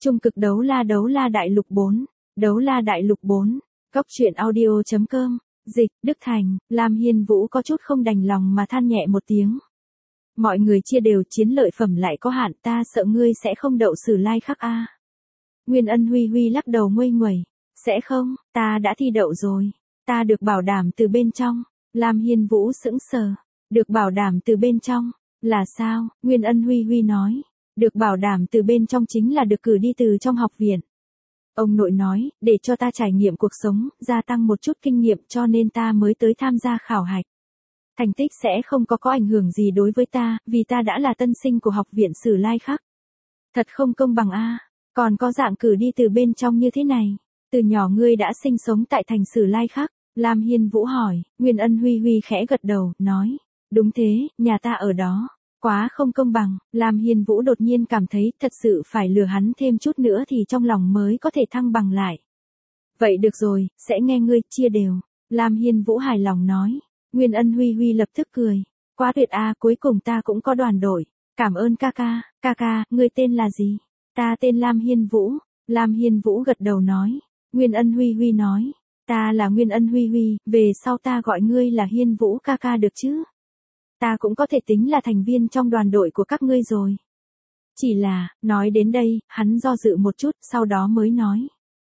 Trung cực đấu la đại lục 4. Đấu la đại lục 4. Cóc truyện audio.com. Dịch, Đức Thành. Lam Hiên Vũ có chút không đành lòng mà than nhẹ một tiếng. Mọi người chia đều, chiến lợi phẩm lại có hạn, ta sợ ngươi sẽ không đậu Sử Lai Khắc a. Nguyên Ân Huy Huy lắc đầu nguây nguẩy. Sẽ không, ta đã thi đậu rồi. Ta được bảo đảm từ bên trong. Lam Hiên Vũ sững sờ. Được bảo đảm từ bên trong. Là sao? Nguyên Ân Huy Huy nói. Được bảo đảm từ bên trong chính là được cử đi từ trong học viện. Ông nội nói, để cho ta trải nghiệm cuộc sống, gia tăng một chút kinh nghiệm cho nên ta mới tới tham gia khảo hạch. Thành tích sẽ không có ảnh hưởng gì đối với ta, vì ta đã là tân sinh của học viện Sử Lai Khắc. Thật không công bằng a, còn có dạng cử đi từ bên trong như thế này. Từ nhỏ ngươi đã sinh sống tại thành Sử Lai Khắc. Lam Hiên Vũ hỏi, Nguyên Ân Huy Huy khẽ gật đầu, nói, đúng thế, nhà ta ở đó. Quá không công bằng, Lam Hiên Vũ đột nhiên cảm thấy thật sự phải lừa hắn thêm chút nữa thì trong lòng mới có thể thăng bằng lại. Vậy được rồi, sẽ nghe ngươi, chia đều. Lam Hiên Vũ hài lòng nói. Nguyên Ân Huy Huy lập tức cười. Quá tuyệt a, cuối cùng ta cũng có đoàn đội. Cảm ơn ca ca, ngươi tên là gì? Ta tên Lam Hiên Vũ. Lam Hiên Vũ gật đầu nói. Nguyên Ân Huy Huy nói. Ta là Nguyên Ân Huy Huy, về sau ta gọi ngươi là Hiên Vũ ca được chứ? Ta cũng có thể tính là thành viên trong đoàn đội của các ngươi rồi. Chỉ là, nói đến đây, hắn do dự một chút, sau đó mới nói.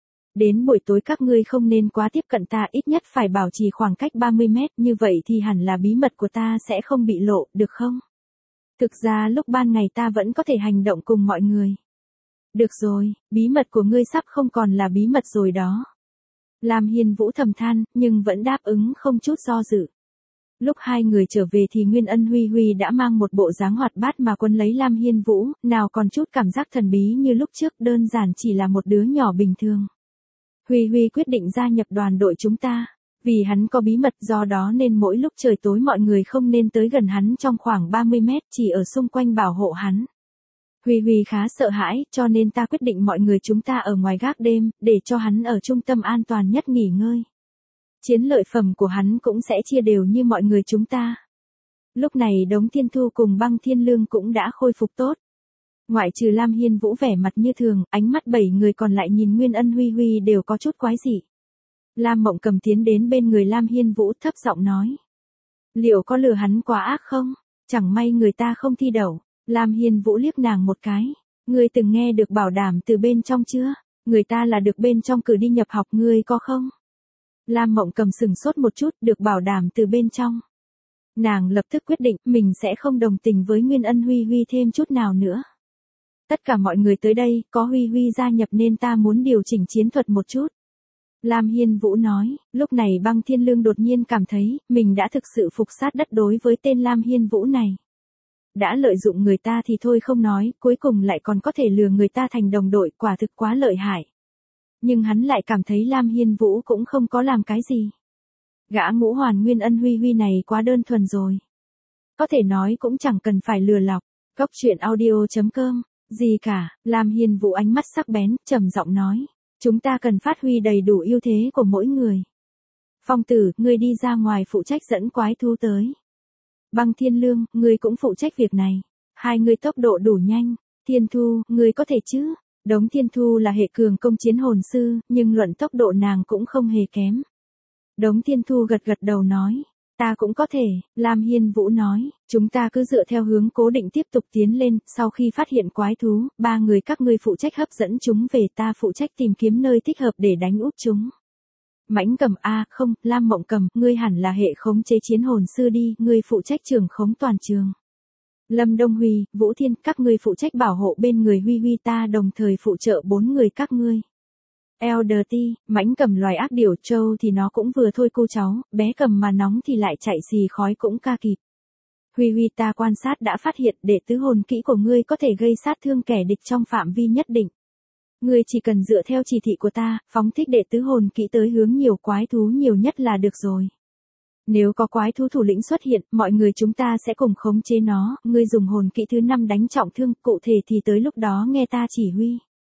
Đến buổi tối các ngươi không nên quá tiếp cận ta, ít nhất phải bảo trì khoảng cách 30 mét, như vậy thì hẳn là bí mật của ta sẽ không bị lộ, được không? Thực ra lúc ban ngày ta vẫn có thể hành động cùng mọi người. Được rồi, bí mật của ngươi sắp không còn là bí mật rồi đó. Lam Hiên Vũ thầm than, nhưng vẫn đáp ứng không chút do dự. Lúc hai người trở về thì Nguyên Ân Huy Huy đã mang một bộ dáng hoạt bát mà quân lấy Lam Hiên Vũ, nào còn chút cảm giác thần bí như lúc trước, đơn giản chỉ là một đứa nhỏ bình thường. Huy Huy quyết định gia nhập đoàn đội chúng ta, vì hắn có bí mật, do đó nên mỗi lúc trời tối mọi người không nên tới gần hắn trong khoảng 30 mét, chỉ ở xung quanh bảo hộ hắn. Huy Huy khá sợ hãi, cho nên ta quyết định mọi người chúng ta ở ngoài gác đêm, để cho hắn ở trung tâm an toàn nhất nghỉ ngơi. Chiến lợi phẩm của hắn cũng sẽ chia đều như mọi người chúng ta. Lúc này Đống Thiên Thu cùng Băng Thiên Lương cũng đã khôi phục tốt. Ngoại trừ Lam Hiên Vũ vẻ mặt như thường, ánh mắt 7 người còn lại nhìn Nguyên Ân Huy Huy đều có chút quái dị. Lam Mộng Cầm tiến đến bên người Lam Hiên Vũ thấp giọng nói. Liệu có lừa hắn quá ác không? Chẳng may người ta không thi đậu. Lam Hiên Vũ liếc nàng một cái. Ngươi từng nghe được bảo đảm từ bên trong chưa? Người ta là được bên trong cử đi nhập học, ngươi có không? Lam Mộng Cầm sừng sốt một chút, được bảo đảm từ bên trong. Nàng lập tức quyết định, mình sẽ không đồng tình với Nguyên Ân Huy Huy thêm chút nào nữa. Tất cả mọi người tới đây, có Huy Huy gia nhập nên ta muốn điều chỉnh chiến thuật một chút. Lam Hiên Vũ nói, lúc này Băng Thiên Lương đột nhiên cảm thấy, mình đã thực sự phục sát đất đối với tên Lam Hiên Vũ này. Đã lợi dụng người ta thì thôi không nói, cuối cùng lại còn có thể lừa người ta thành đồng đội, quả thực quá lợi hại. Nhưng hắn lại cảm thấy Lam Hiên Vũ cũng không có làm cái gì. Gã ngũ hoàn Nguyên Ân Huy Huy này quá đơn thuần rồi. Có thể nói cũng chẳng cần phải lừa lọc. Cóc truyện audio.com. Gì cả, Lam Hiên Vũ ánh mắt sắc bén, trầm giọng nói. Chúng ta cần phát huy đầy đủ ưu thế của mỗi người. Phong Tử, ngươi đi ra ngoài phụ trách dẫn quái thú tới. Băng Thiên Lương, ngươi cũng phụ trách việc này. Hai người tốc độ đủ nhanh. Thiên Thu, ngươi có thể chứ? Đống Thiên Thu là hệ cường công chiến hồn sư, nhưng luận tốc độ nàng cũng không hề kém. Đống Thiên Thu gật đầu nói, ta cũng có thể. Lam Hiên Vũ nói, chúng ta cứ dựa theo hướng cố định tiếp tục tiến lên, sau khi phát hiện quái thú, 3 người các ngươi phụ trách hấp dẫn chúng về, ta phụ trách tìm kiếm nơi thích hợp để đánh úp chúng. Mãnh Cầm không, Lam Mộng Cầm, ngươi hẳn là hệ khống chế chiến hồn sư đi, ngươi phụ trách trưởng khống toàn trường. Lâm Đông Huy, Vũ Thiên, các ngươi phụ trách bảo hộ bên người Huy Huy, ta đồng thời phụ trợ 4 người các ngươi. Elder T, Mãnh Cầm loài ác điểu, Châu thì nó cũng vừa thôi cô cháu, bé Cầm mà nóng thì lại chạy xì khói cũng ca kịp. Huy Huy, ta quan sát đã phát hiện đệ tứ hồn kỹ của ngươi có thể gây sát thương kẻ địch trong phạm vi nhất định. Ngươi chỉ cần dựa theo chỉ thị của ta, phóng thích đệ tứ hồn kỹ tới hướng nhiều quái thú nhiều nhất là được rồi. Nếu có quái thú thủ lĩnh xuất hiện, mọi người chúng ta sẽ cùng khống chế nó, ngươi dùng hồn kỹ thứ 5 đánh trọng thương, cụ thể thì tới lúc đó nghe ta chỉ huy.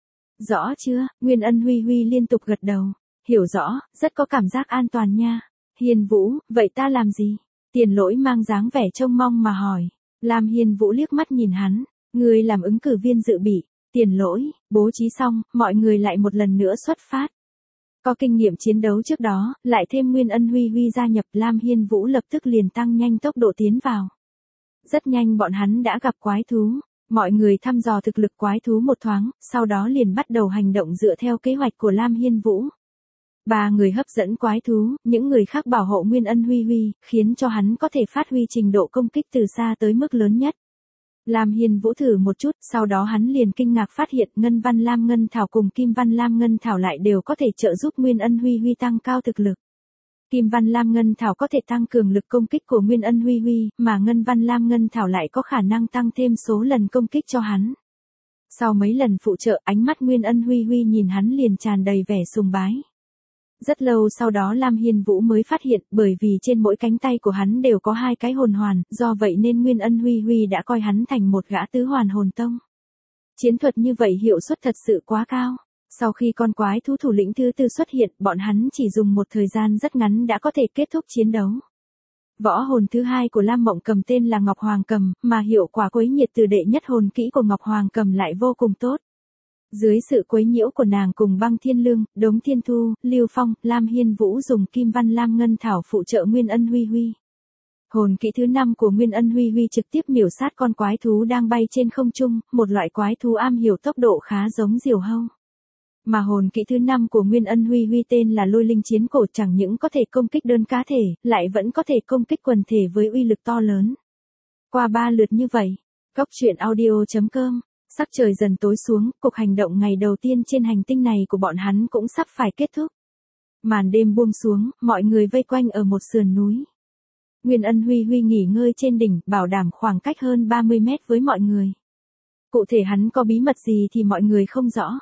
Rõ chưa? Nguyên Ân Huy Huy liên tục gật đầu. Hiểu rõ, rất có cảm giác an toàn nha. Hiên Vũ, vậy ta làm gì? Tiền Lỗi mang dáng vẻ trông mong mà hỏi. Lam Hiên Vũ liếc mắt nhìn hắn. Ngươi làm ứng cử viên dự bị. Tiền lỗi, bố trí xong, mọi người lại một lần nữa xuất phát. Có kinh nghiệm chiến đấu trước đó, lại thêm Nguyên Ân Huy Huy gia nhập, Lam Hiên Vũ lập tức liền tăng nhanh tốc độ tiến vào. Rất nhanh bọn hắn đã gặp quái thú. Mọi người thăm dò thực lực quái thú một thoáng, sau đó liền bắt đầu hành động dựa theo kế hoạch của Lam Hiên Vũ. 3 người hấp dẫn quái thú, những người khác bảo hộ Nguyên Ân Huy Huy, khiến cho hắn có thể phát huy trình độ công kích từ xa tới mức lớn nhất. Lam Hiên Vũ thử một chút, sau đó hắn liền kinh ngạc phát hiện Ngân Văn Lam Ngân Thảo cùng Kim Văn Lam Ngân Thảo lại đều có thể trợ giúp Nguyên Ân Huy Huy tăng cao thực lực. Kim Văn Lam Ngân Thảo có thể tăng cường lực công kích của Nguyên Ân Huy Huy, mà Ngân Văn Lam Ngân Thảo lại có khả năng tăng thêm số lần công kích cho hắn. Sau mấy lần phụ trợ, ánh mắt Nguyên Ân Huy Huy nhìn hắn liền tràn đầy vẻ sùng bái. Rất lâu sau đó Lam Hiên Vũ mới phát hiện, bởi vì trên mỗi cánh tay của hắn đều có 2 cái hồn hoàn, do vậy nên Nguyên Ân Huy Huy đã coi hắn thành một gã tứ hoàn hồn tông. Chiến thuật như vậy hiệu suất thật sự quá cao. Sau khi con quái thú thủ lĩnh thứ 4 xuất hiện, bọn hắn chỉ dùng một thời gian rất ngắn đã có thể kết thúc chiến đấu. Võ hồn thứ 2 của Lam Mộng Cầm tên là Ngọc Hoàng Cầm, mà hiệu quả quấy nhiệt từ đệ nhất hồn kỹ của Ngọc Hoàng Cầm lại vô cùng tốt. Dưới sự quấy nhiễu của nàng cùng Băng Thiên Lương, Đống Thiên Thu, Lưu Phong, Lam Hiên Vũ dùng Kim Văn Lam Ngân Thảo phụ trợ Nguyên Ân Huy Huy. Hồn kỹ thứ 5 của Nguyên Ân Huy Huy trực tiếp miểu sát con quái thú đang bay trên không trung, một loại quái thú am hiểu tốc độ khá giống diều hâu. Mà hồn kỹ thứ 5 của Nguyên Ân Huy Huy tên là Lôi Linh Chiến Cổ, chẳng những có thể công kích đơn cá thể, lại vẫn có thể công kích quần thể với uy lực to lớn. Qua 3 lượt như vậy, Cốc Truyện Audio.com, sắc trời dần tối xuống, cuộc hành động ngày đầu tiên trên hành tinh này của bọn hắn cũng sắp phải kết thúc. Màn đêm buông xuống, mọi người vây quanh ở một sườn núi. Nguyên Ân Huy Huy nghỉ ngơi trên đỉnh, bảo đảm khoảng cách hơn 30 mét với mọi người. Cụ thể hắn có bí mật gì thì mọi người không rõ.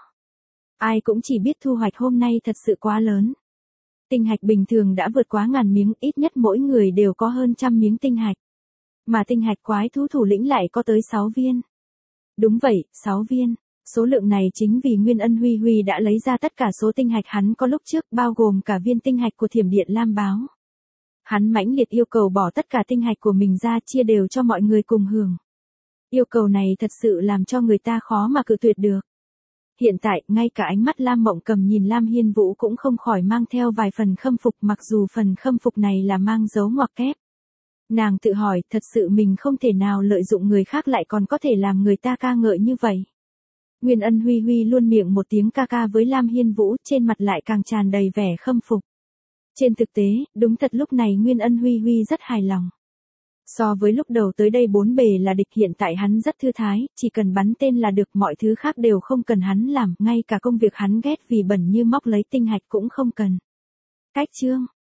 Ai cũng chỉ biết thu hoạch hôm nay thật sự quá lớn. Tinh hạch bình thường đã vượt quá 1000 miếng, ít nhất mỗi người đều có hơn 100 miếng tinh hạch. Mà tinh hạch quái thú thủ lĩnh lại có tới 6 viên. Đúng vậy, 6 viên. Số lượng này chính vì Nguyên Ân Huy Huy đã lấy ra tất cả số tinh hạch hắn có lúc trước, bao gồm cả viên tinh hạch của Thiểm Điện Lam Báo. Hắn mãnh liệt yêu cầu bỏ tất cả tinh hạch của mình ra chia đều cho mọi người cùng hưởng. Yêu cầu này thật sự làm cho người ta khó mà cự tuyệt được. Hiện tại, ngay cả ánh mắt Lam Mộng Cầm nhìn Lam Hiên Vũ cũng không khỏi mang theo vài phần khâm phục, mặc dù phần khâm phục này là mang dấu ngoặc kép. Nàng tự hỏi, thật sự mình không thể nào lợi dụng người khác lại còn có thể làm người ta ca ngợi như vậy. Nguyên Ân Huy Huy luôn miệng một tiếng ca ca với Lam Hiên Vũ, trên mặt lại càng tràn đầy vẻ khâm phục. Trên thực tế, đúng thật lúc này Nguyên Ân Huy Huy rất hài lòng. So với lúc đầu tới đây 4 bề là địch, hiện tại hắn rất thư thái, chỉ cần bắn tên là được, mọi thứ khác đều không cần hắn làm, ngay cả công việc hắn ghét vì bẩn như móc lấy tinh hạch cũng không cần. Cách chương